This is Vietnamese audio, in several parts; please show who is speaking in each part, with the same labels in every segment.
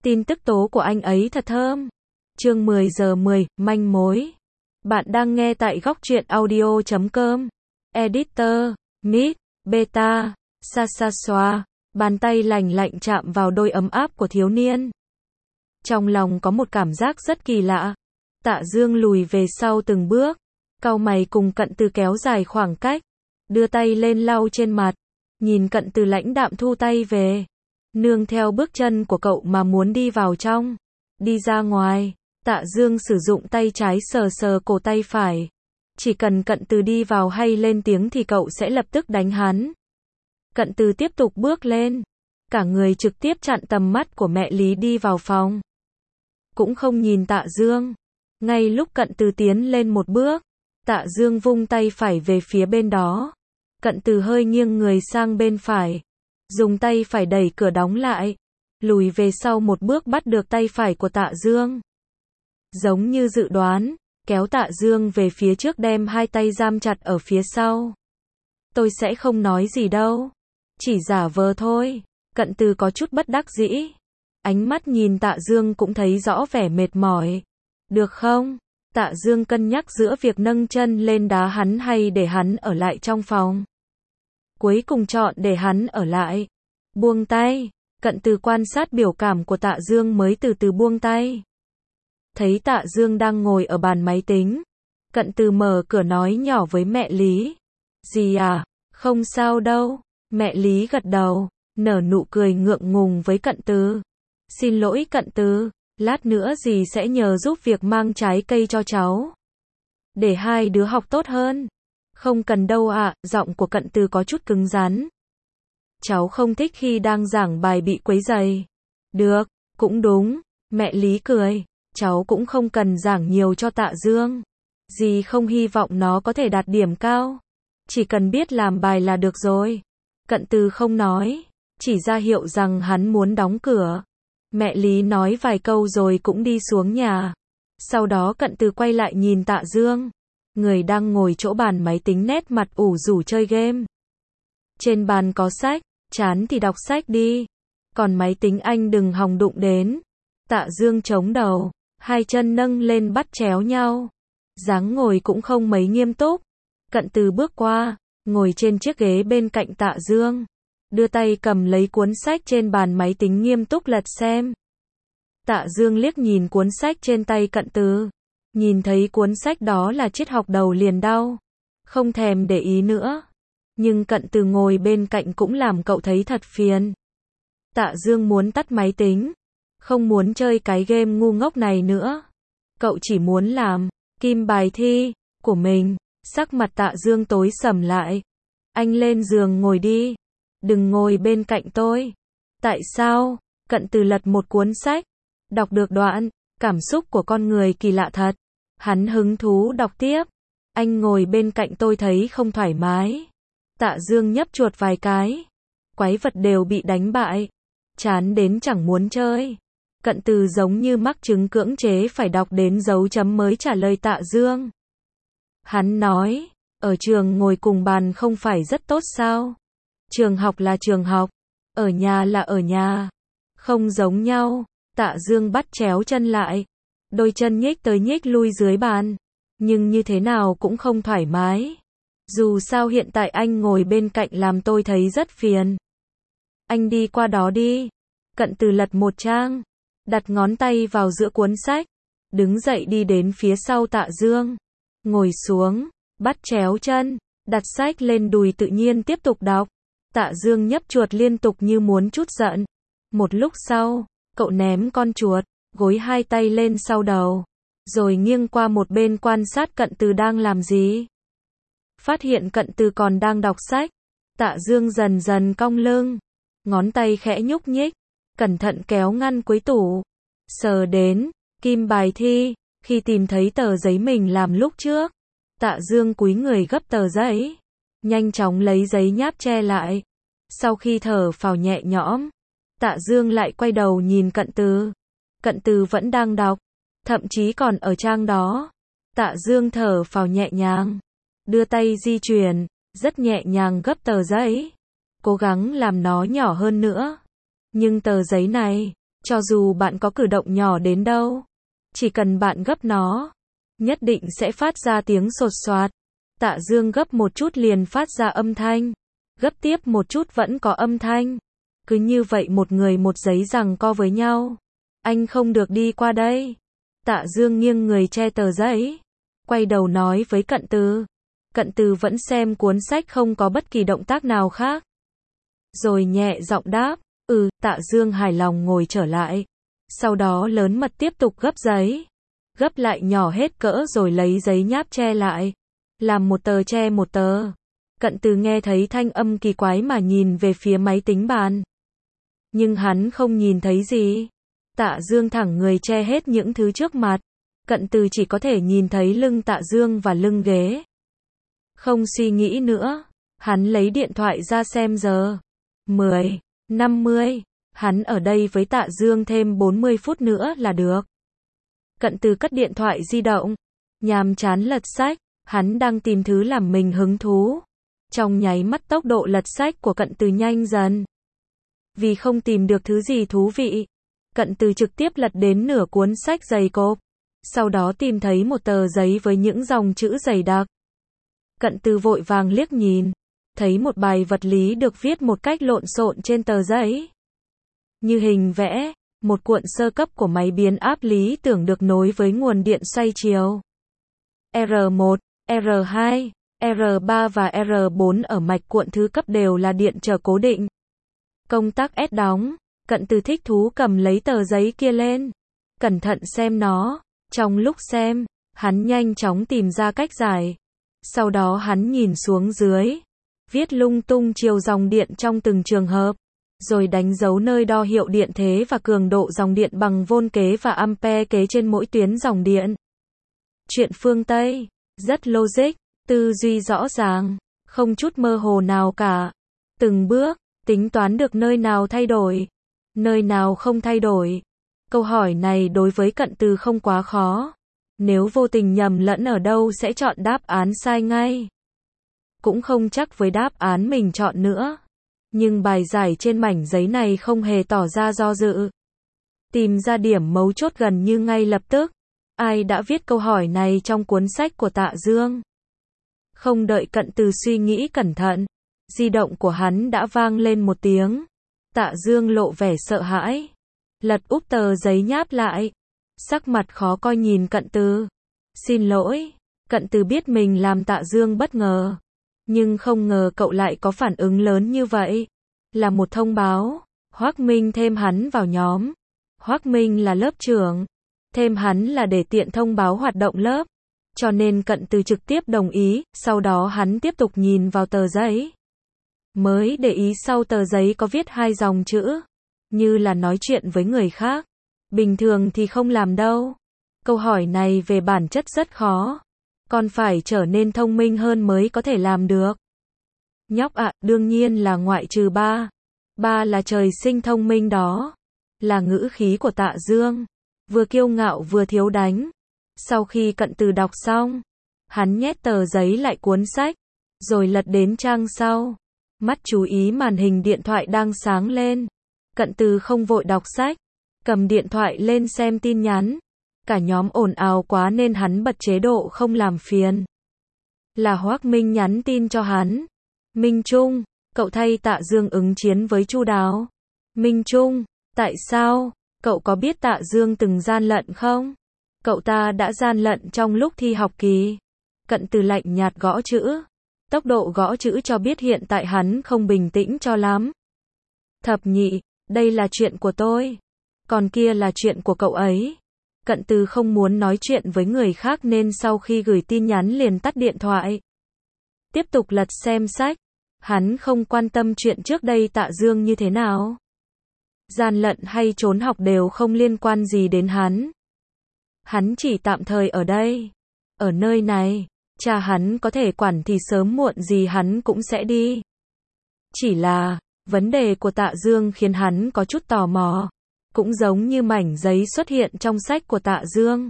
Speaker 1: Tin tức tố của anh ấy thật thơm. Chương 10 giờ 10, manh mối. Bạn đang nghe tại góc truyện audio.com. Editor, Mid, Beta, Sasaswa. Bàn tay lành lạnh chạm vào đôi ấm áp của thiếu niên. Trong lòng có một cảm giác rất kỳ lạ. Tạ Dương lùi về sau từng bước, cau mày cùng Cận Từ kéo dài khoảng cách, đưa tay lên lau trên mặt, nhìn Cận Từ lãnh đạm thu tay về, nương theo bước chân của cậu mà muốn đi vào trong, đi ra ngoài. Tạ Dương sử dụng tay trái sờ sờ cổ tay phải, chỉ cần Cận Từ đi vào hay lên tiếng thì cậu sẽ lập tức đánh hắn. Cận Từ tiếp tục bước lên, cả người trực tiếp chặn tầm mắt của mẹ Lý đi vào phòng. Cũng không nhìn Tạ Dương. Ngay lúc Cận Từ tiến lên một bước, Tạ Dương vung tay phải về phía bên đó. Cận Từ hơi nghiêng người sang bên phải, dùng tay phải đẩy cửa đóng lại, lùi về sau một bước bắt được tay phải của Tạ Dương. Giống như dự đoán, kéo Tạ Dương về phía trước đem hai tay giam chặt ở phía sau. Tôi sẽ không nói gì đâu, chỉ giả vờ thôi. Cận Từ có chút bất đắc dĩ. Ánh mắt nhìn Tạ Dương cũng thấy rõ vẻ mệt mỏi. Được không? Tạ Dương cân nhắc giữa việc nâng chân lên đá hắn hay để hắn ở lại trong phòng. Cuối cùng chọn để hắn ở lại. Buông tay. Cận Từ quan sát biểu cảm của Tạ Dương mới từ từ buông tay. Thấy Tạ Dương đang ngồi ở bàn máy tính, Cận Từ mở cửa nói nhỏ với mẹ Lý. Gì à? Không sao đâu. Mẹ Lý gật đầu, nở nụ cười ngượng ngùng với Cận Từ. Xin lỗi Cận Từ, lát nữa dì sẽ nhờ giúp việc mang trái cây cho cháu, để hai đứa học tốt hơn. Không cần đâu ạ, giọng của Cận Từ có chút cứng rắn. Cháu không thích khi đang giảng bài bị quấy rầy. Được, cũng đúng. Mẹ Lý cười, cháu cũng không cần giảng nhiều cho Tạ Dương. Dì không hy vọng nó có thể đạt điểm cao, chỉ cần biết làm bài là được rồi. Cận Từ không nói, chỉ ra hiệu rằng hắn muốn đóng cửa. Mẹ Lý nói vài câu rồi cũng đi xuống nhà. Sau đó Cận Từ quay lại nhìn Tạ Dương, người đang ngồi chỗ bàn máy tính nét mặt ủ rũ chơi game. Trên bàn có sách, chán thì đọc sách đi, còn máy tính anh đừng hòng đụng đến. Tạ Dương chống đầu, hai chân nâng lên bắt chéo nhau, dáng ngồi cũng không mấy nghiêm túc. Cận Từ bước qua, ngồi trên chiếc ghế bên cạnh Tạ Dương, đưa tay cầm lấy cuốn sách trên bàn máy tính nghiêm túc lật xem. Tạ Dương liếc nhìn cuốn sách trên tay Cận Từ, nhìn thấy cuốn sách đó là triết học đầu liền đau, không thèm để ý nữa. Nhưng Cận Từ ngồi bên cạnh cũng làm cậu thấy thật phiền. Tạ Dương muốn tắt máy tính, không muốn chơi cái game ngu ngốc này nữa. Cậu chỉ muốn làm kim bài thi của mình. Sắc mặt Tạ Dương tối sầm lại. Anh lên giường ngồi đi, đừng ngồi bên cạnh tôi. Tại sao? Cận Từ lật một cuốn sách, đọc được đoạn, cảm xúc của con người kỳ lạ thật. Hắn hứng thú đọc tiếp. Anh ngồi bên cạnh tôi thấy không thoải mái. Tạ Dương nhấp chuột vài cái, quái vật đều bị đánh bại, chán đến chẳng muốn chơi. Cận Từ giống như mắc chứng cưỡng chế phải đọc đến dấu chấm mới trả lời Tạ Dương. Hắn nói, ở trường ngồi cùng bàn không phải rất tốt sao? Trường học là trường học, ở nhà là ở nhà, không giống nhau. Tạ Dương bắt chéo chân lại, đôi chân nhích tới nhích lui dưới bàn, nhưng như thế nào cũng không thoải mái. Dù sao hiện tại anh ngồi bên cạnh làm tôi thấy rất phiền. Anh đi qua đó đi. Cận Từ lật một trang, đặt ngón tay vào giữa cuốn sách, đứng dậy đi đến phía sau Tạ Dương, ngồi xuống, bắt chéo chân, đặt sách lên đùi tự nhiên tiếp tục đọc. Tạ Dương nhấp chuột liên tục như muốn trút giận. Một lúc sau, cậu ném con chuột, gối hai tay lên sau đầu, rồi nghiêng qua một bên quan sát Cận Từ đang làm gì. Phát hiện Cận Từ còn đang đọc sách, Tạ Dương dần dần cong lưng, ngón tay khẽ nhúc nhích, cẩn thận kéo ngăn cuối tủ, sờ đến kim bài thi. Khi tìm thấy tờ giấy mình làm lúc trước, Tạ Dương cúi người gấp tờ giấy, nhanh chóng lấy giấy nháp che lại. Sau khi thở phào nhẹ nhõm, Tạ Dương lại quay đầu nhìn Cận Từ. Cận Từ vẫn đang đọc, thậm chí còn ở trang đó. Tạ Dương thở phào nhẹ nhàng, đưa tay di chuyển, rất nhẹ nhàng gấp tờ giấy, cố gắng làm nó nhỏ hơn nữa. Nhưng tờ giấy này, Cho dù bạn có cử động nhỏ đến đâu, chỉ cần bạn gấp nó, nhất định sẽ phát ra tiếng sột soạt. Tạ Dương gấp một chút liền phát ra âm thanh, gấp tiếp một chút vẫn có âm thanh. Cứ như vậy một người một giấy giằng co với nhau. Anh không được đi qua đây. Tạ Dương nghiêng người che tờ giấy, quay đầu nói với Cận Từ. Cận Từ vẫn xem cuốn sách không có bất kỳ động tác nào khác. Rồi nhẹ giọng đáp, Tạ Dương hài lòng ngồi trở lại. Sau đó lớn mật tiếp tục gấp giấy. Gấp lại nhỏ hết cỡ rồi lấy giấy nháp che lại. Làm một tờ che một tờ. Cận Từ nghe thấy thanh âm kỳ quái mà nhìn về phía máy tính bàn. Nhưng hắn không nhìn thấy gì. Tạ Dương thẳng người che hết những thứ trước mặt. Cận Từ chỉ có thể nhìn thấy lưng Tạ Dương và lưng ghế. Không suy nghĩ nữa, hắn lấy điện thoại ra xem giờ. 10:50, hắn ở đây với Tạ Dương thêm 40 phút nữa là được. Cận Từ cất điện thoại di động, nhàm chán lật sách, hắn đang tìm thứ làm mình hứng thú. Trong nháy mắt tốc độ lật sách của Cận Từ nhanh dần. Vì không tìm được thứ gì thú vị, Cận Từ trực tiếp lật đến nửa cuốn sách dày cộp. Sau đó tìm thấy một tờ giấy với những dòng chữ dày đặc. Cận Từ vội vàng liếc nhìn, thấy một bài vật lý được viết một cách lộn xộn trên tờ giấy. Như hình vẽ, một cuộn sơ cấp của máy biến áp lý tưởng được nối với nguồn điện xoay chiều. R1, R2, R3 và R4 ở mạch cuộn thứ cấp đều là điện trở cố định. Công tắc S đóng, Cận Từ thích thú cầm lấy tờ giấy kia lên, cẩn thận xem nó. Trong lúc xem, hắn nhanh chóng tìm ra cách giải. Sau đó hắn nhìn xuống dưới, viết lung tung chiều dòng điện trong từng trường hợp, rồi đánh dấu nơi đo hiệu điện thế và cường độ dòng điện bằng vôn kế và ampere kế trên mỗi tuyến dòng điện. Chuyện phương Tây, rất logic, tư duy rõ ràng, không chút mơ hồ nào cả. Từng bước, tính toán được nơi nào thay đổi, nơi nào không thay đổi. Câu hỏi này đối với Cận Từ không quá khó. Nếu vô tình nhầm lẫn ở đâu sẽ chọn đáp án sai ngay. Cũng không chắc với đáp án mình chọn nữa. Nhưng bài giải trên mảnh giấy này không hề tỏ ra do dự. Tìm ra điểm mấu chốt gần như ngay lập tức. Ai đã viết câu hỏi này trong cuốn sách của Tạ Dương? Không đợi Cận Từ suy nghĩ cẩn thận, di động của hắn đã vang lên một tiếng. Tạ Dương lộ vẻ sợ hãi, lật úp tờ giấy nháp lại, sắc mặt khó coi nhìn Cận Từ. Xin lỗi. Cận Từ biết mình làm Tạ Dương bất ngờ, nhưng không ngờ cậu lại có phản ứng lớn như vậy. Là một thông báo, Hoắc Minh thêm hắn vào nhóm. Hoắc Minh là lớp trưởng, thêm hắn là để tiện thông báo hoạt động lớp. Cho nên Cận Từ trực tiếp đồng ý, sau đó hắn tiếp tục nhìn vào tờ giấy. Mới để ý sau tờ giấy có viết hai dòng chữ, như là nói chuyện với người khác. Bình thường thì không làm đâu. Câu hỏi này về bản chất rất khó. Còn phải trở nên thông minh hơn mới có thể làm được. Nhóc ạ, đương nhiên là ngoại trừ ba. Ba là trời sinh thông minh đó. Là ngữ khí của Tạ Dương, vừa kiêu ngạo vừa thiếu đánh. Sau khi Cận Từ đọc xong, hắn nhét tờ giấy lại cuốn sách, rồi lật đến trang sau. Mắt chú ý màn hình điện thoại đang sáng lên. Cận Từ không vội đọc sách, cầm điện thoại lên xem tin nhắn. Cả nhóm ồn ào quá nên hắn bật chế độ không làm phiền. Là Hoắc Minh nhắn tin cho hắn. Minh Trung, cậu thay Tạ Dương ứng chiến với Chu Đáo. Minh Trung, tại sao? Cậu có biết Tạ Dương từng gian lận không? Cậu ta đã gian lận trong lúc thi học kỳ. Cận Từ lạnh nhạt gõ chữ. Tốc độ gõ chữ cho biết hiện tại hắn không bình tĩnh cho lắm. Thập nhị, đây là chuyện của tôi. Còn kia là chuyện của cậu ấy. Cận Từ không muốn nói chuyện với người khác nên sau khi gửi tin nhắn liền tắt điện thoại. Tiếp tục lật xem sách. Hắn không quan tâm chuyện trước đây Tạ Dương như thế nào. Gian lận hay trốn học đều không liên quan gì đến hắn. Hắn chỉ tạm thời ở đây. Ở nơi này, cha hắn có thể quản thì sớm muộn gì hắn cũng sẽ đi. Chỉ là, vấn đề của Tạ Dương khiến hắn có chút tò mò. Cũng giống như mảnh giấy xuất hiện trong sách của Tạ Dương.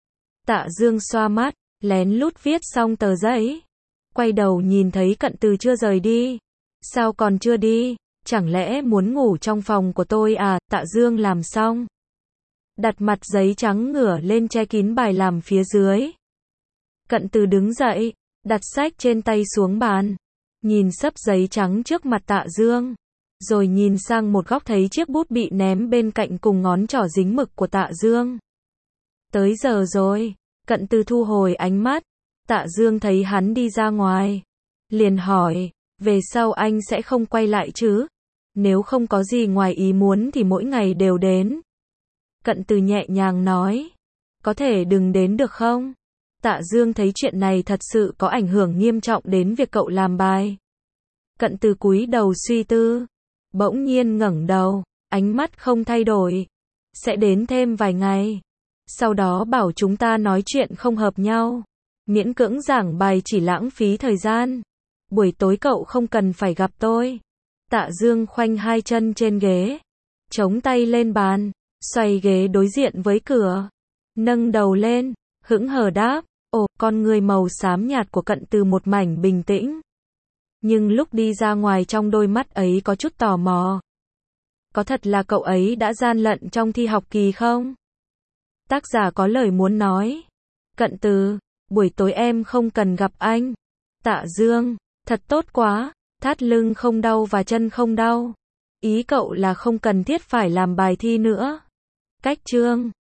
Speaker 1: Tạ Dương xoa mắt, lén lút viết xong tờ giấy. Quay đầu nhìn thấy Cận Từ chưa rời đi. Sao còn chưa đi? Chẳng lẽ muốn ngủ trong phòng của tôi à? Tạ Dương làm xong, đặt mặt giấy trắng ngửa lên che kín bài làm phía dưới. Cận Từ đứng dậy, đặt sách trên tay xuống bàn, nhìn xấp giấy trắng trước mặt Tạ Dương, rồi nhìn sang một góc thấy chiếc bút bị ném bên cạnh cùng ngón trỏ dính mực của Tạ Dương. Tới giờ rồi, Cận Từ thu hồi ánh mắt, Tạ Dương thấy hắn đi ra ngoài, liền hỏi, về sau anh sẽ không quay lại chứ? Nếu không có gì ngoài ý muốn thì mỗi ngày đều đến. Cận Từ nhẹ nhàng nói, có thể đừng đến được không? Tạ Dương thấy chuyện này thật sự có ảnh hưởng nghiêm trọng đến việc cậu làm bài. Cận Từ cúi đầu suy tư, bỗng nhiên ngẩng đầu, ánh mắt không thay đổi. Sẽ đến thêm vài ngày. Sau đó bảo chúng ta nói chuyện không hợp nhau. Miễn cưỡng giảng bài chỉ lãng phí thời gian. Buổi tối cậu không cần phải gặp tôi. Tạ Dương khoanh hai chân trên ghế, chống tay lên bàn, xoay ghế đối diện với cửa, nâng đầu lên, hững hờ đáp, ồ, con người màu xám nhạt của Cận Từ một mảnh bình tĩnh. Nhưng lúc đi ra ngoài trong đôi mắt ấy có chút tò mò. Có thật là cậu ấy đã gian lận trong thi học kỳ không? Tác giả có lời muốn nói. Cận Từ, buổi tối em không cần gặp anh. Tạ Dương, thật tốt quá, thắt lưng không đau và chân không đau. Ý cậu là không cần thiết phải làm bài thi nữa. Cách chương